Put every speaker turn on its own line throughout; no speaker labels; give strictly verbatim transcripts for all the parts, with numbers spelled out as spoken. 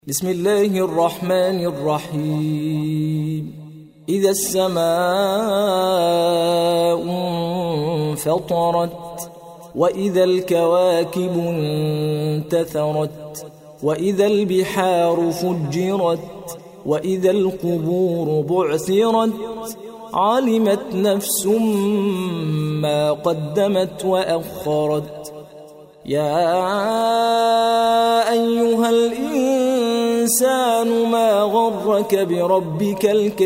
بسم الله الرحمن الرحيم. إذا السماء انفطرت وإذا الكواكب انتثرت وإذا البحار فجرت وإذا القبور بعثرت علمت نفس ما قدمت وأخرت. يا أيها الإنسان ما غرك بربك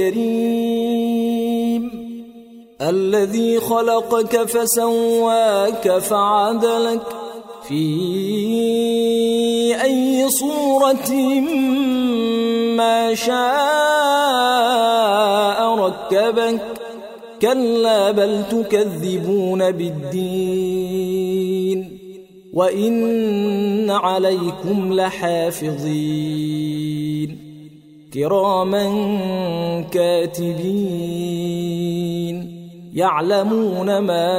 الكريم الذي خلقك فسواك فعدلك في أي صورة ما شاء ركبك. كلا بل تكذبون بالدين وإن عليكم لحافظين كراما كاتبين يعلمون ما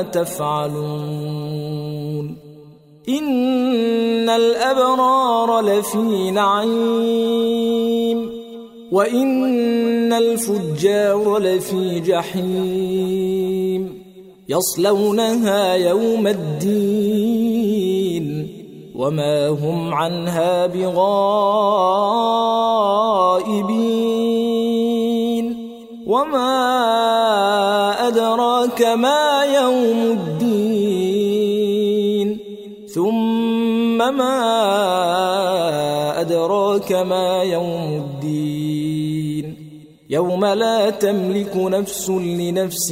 تفعلون. إن الأبرار لفي نعيم وإن الفجار لفي جحيم يصلونها يوم الدين وما هم عنها بغائبين. وما أدراك ما يوم الدين ثم ما أدراك ما يوم الدين يوم لا تملك نفس لنفس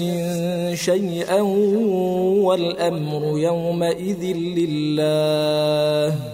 شيئا والأمر يومئذ لله.